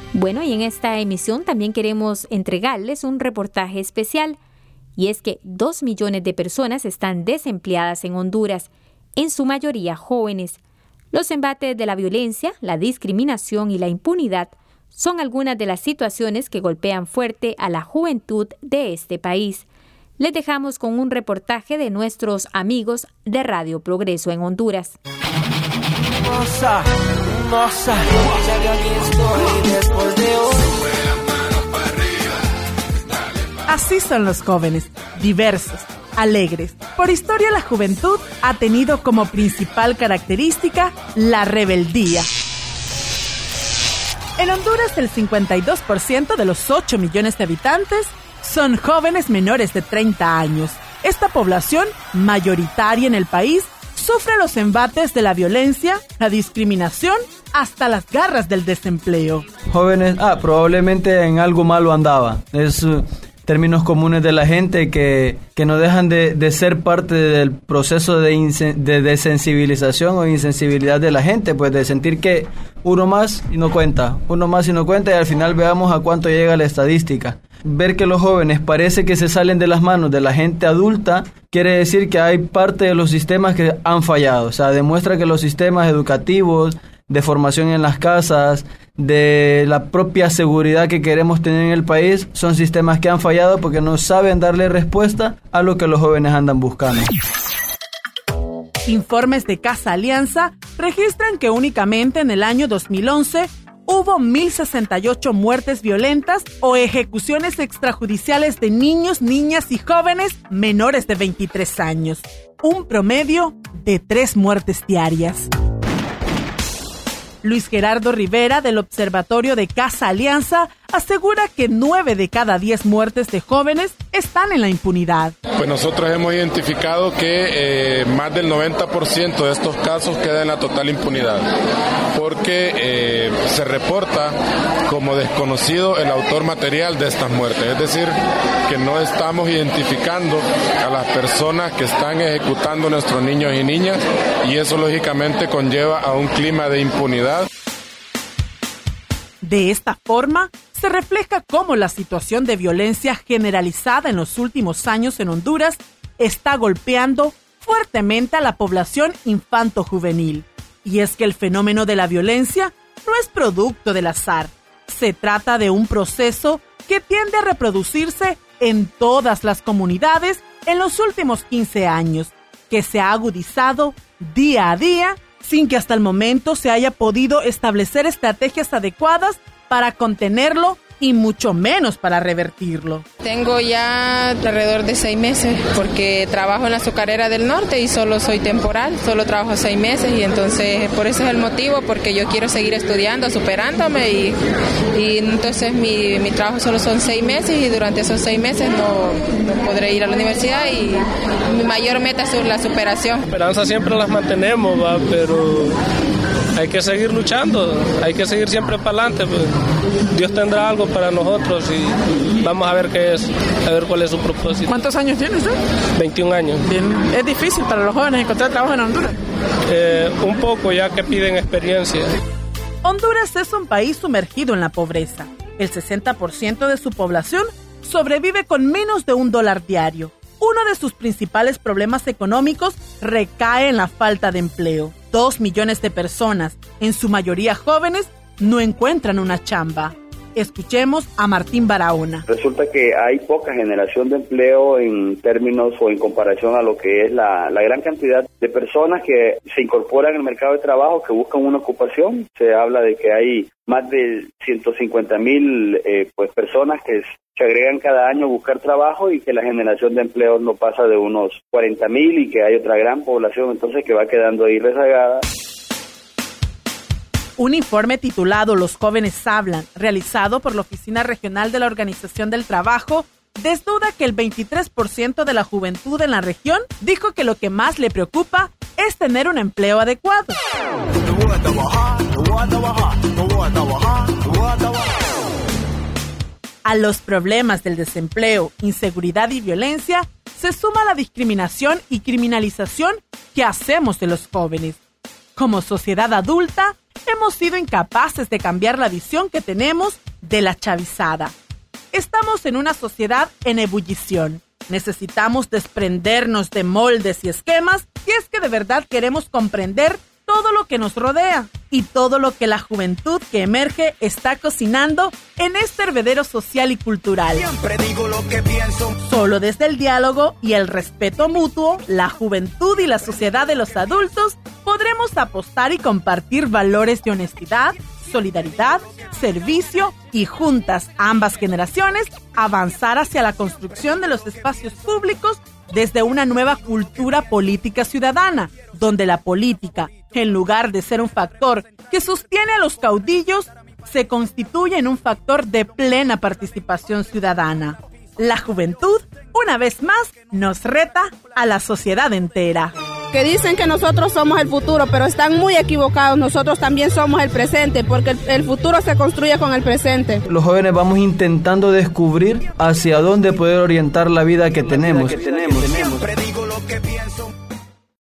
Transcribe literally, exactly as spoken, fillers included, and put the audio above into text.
Bueno, y en esta emisión también queremos entregarles un reportaje especial, y es que dos millones de personas están desempleadas en Honduras, en su mayoría jóvenes. Los embates de la violencia, la discriminación y la impunidad son algunas de las situaciones que golpean fuerte a la juventud de este país. Les dejamos con un reportaje de nuestros amigos de Radio Progreso en Honduras. Moza, moza, ya que aquí estoy después de hoy. Así son los jóvenes, diversos, alegres. Por historia, la juventud ha tenido como principal característica la rebeldía. En Honduras, el cincuenta y dos por ciento de los ocho millones de habitantes son jóvenes menores de treinta años. Esta población, mayoritaria en el país, sufre los embates de la violencia, la discriminación, hasta las garras del desempleo. Jóvenes, ah, probablemente en algo malo andaba. Es uh, términos comunes de la gente que, que no dejan de, de ser parte del proceso de, insen- de desensibilización o insensibilidad de la gente, pues de sentir que uno más y no cuenta, uno más y no cuenta, y al final veamos a cuánto llega la estadística. Ver que los jóvenes parece que se salen de las manos de la gente adulta quiere decir que hay parte de los sistemas que han fallado. O sea, demuestra que los sistemas educativos, de formación en las casas, de la propia seguridad que queremos tener en el país, son sistemas que han fallado porque no saben darle respuesta a lo que los jóvenes andan buscando. Informes de Casa Alianza registran que únicamente en el año dos mil once hubo mil sesenta y ocho muertes violentas o ejecuciones extrajudiciales de niños, niñas y jóvenes menores de veintitrés años. Un promedio de tres muertes diarias. Luis Gerardo Rivera, del Observatorio de Casa Alianza, asegura que nueve de cada diez muertes de jóvenes están en la impunidad. Pues nosotros hemos identificado que eh, más del noventa por ciento de estos casos queda en la total impunidad, porque eh, se reporta como desconocido el autor material de estas muertes, es decir, que no estamos identificando a las personas que están ejecutando a nuestros niños y niñas, y eso lógicamente conlleva a un clima de impunidad. De esta forma, se refleja cómo la situación de violencia generalizada en los últimos años en Honduras está golpeando fuertemente a la población infanto-juvenil. Y es que el fenómeno de la violencia no es producto del azar. Se trata de un proceso que tiende a reproducirse en todas las comunidades en los últimos quince años, que se ha agudizado día a día sin que hasta el momento se haya podido establecer estrategias adecuadas para contenerlo y mucho menos para revertirlo. Tengo ya alrededor de seis meses porque trabajo en la azucarera del norte y solo soy temporal, solo trabajo seis meses y entonces por eso es el motivo, porque yo quiero seguir estudiando, superándome y, y entonces mi, mi trabajo solo son seis meses y durante esos seis meses no, no podré ir a la universidad y mi mayor meta es la superación. Esperanza siempre las mantenemos, ¿va? Pero hay que seguir luchando, hay que seguir siempre para adelante, pues. Dios tendrá algo para nosotros y vamos a ver qué es, a ver cuál es su propósito. ¿Cuántos años tiene usted? veintiún años. Bien. ¿Es difícil para los jóvenes encontrar trabajo en Honduras? Eh, un poco, ya que piden experiencia. Honduras es un país sumergido en la pobreza. El sesenta por ciento de su población sobrevive con menos de un dólar diario. Uno de sus principales problemas económicos recae en la falta de empleo. Dos millones de personas, en su mayoría jóvenes, no encuentran una chamba. Escuchemos a Martín Barahona. Resulta que hay poca generación de empleo en términos o en comparación a lo que es la, la gran cantidad de personas que se incorporan al mercado de trabajo, que buscan una ocupación. Se habla de que hay más de ciento cincuenta mil eh, pues, personas que se agregan cada año a buscar trabajo y que la generación de empleo no pasa de unos cuarenta mil y que hay otra gran población entonces que va quedando ahí rezagada. Un informe titulado Los jóvenes hablan, realizado por la Oficina Regional de la Organización del Trabajo, desnuda que el veintitrés por ciento de la juventud en la región dijo que lo que más le preocupa es tener un empleo adecuado. A los problemas del desempleo, inseguridad y violencia se suma la discriminación y criminalización que hacemos de los jóvenes. Como sociedad adulta, hemos sido incapaces de cambiar la visión que tenemos de la chavizada. Estamos en una sociedad en ebullición. Necesitamos desprendernos de moldes y esquemas si es que de verdad queremos comprender todo lo que nos rodea y todo lo que la juventud que emerge está cocinando en este hervedero social y cultural. Siempre digo lo que pienso. Solo desde el diálogo y el respeto mutuo, la juventud y la sociedad de los adultos podremos apostar y compartir valores de honestidad, solidaridad, servicio y juntas, ambas generaciones, avanzar hacia la construcción de los espacios públicos desde una nueva cultura política ciudadana, donde la política, en lugar de ser un factor que sostiene a los caudillos, se constituye en un factor de plena participación ciudadana. La juventud, una vez más, nos reta a la sociedad entera. Que dicen que nosotros somos el futuro, pero están muy equivocados. Nosotros también somos el presente, porque el, el futuro se construye con el presente. Los jóvenes vamos intentando descubrir hacia dónde poder orientar la vida que tenemos. Siempre digo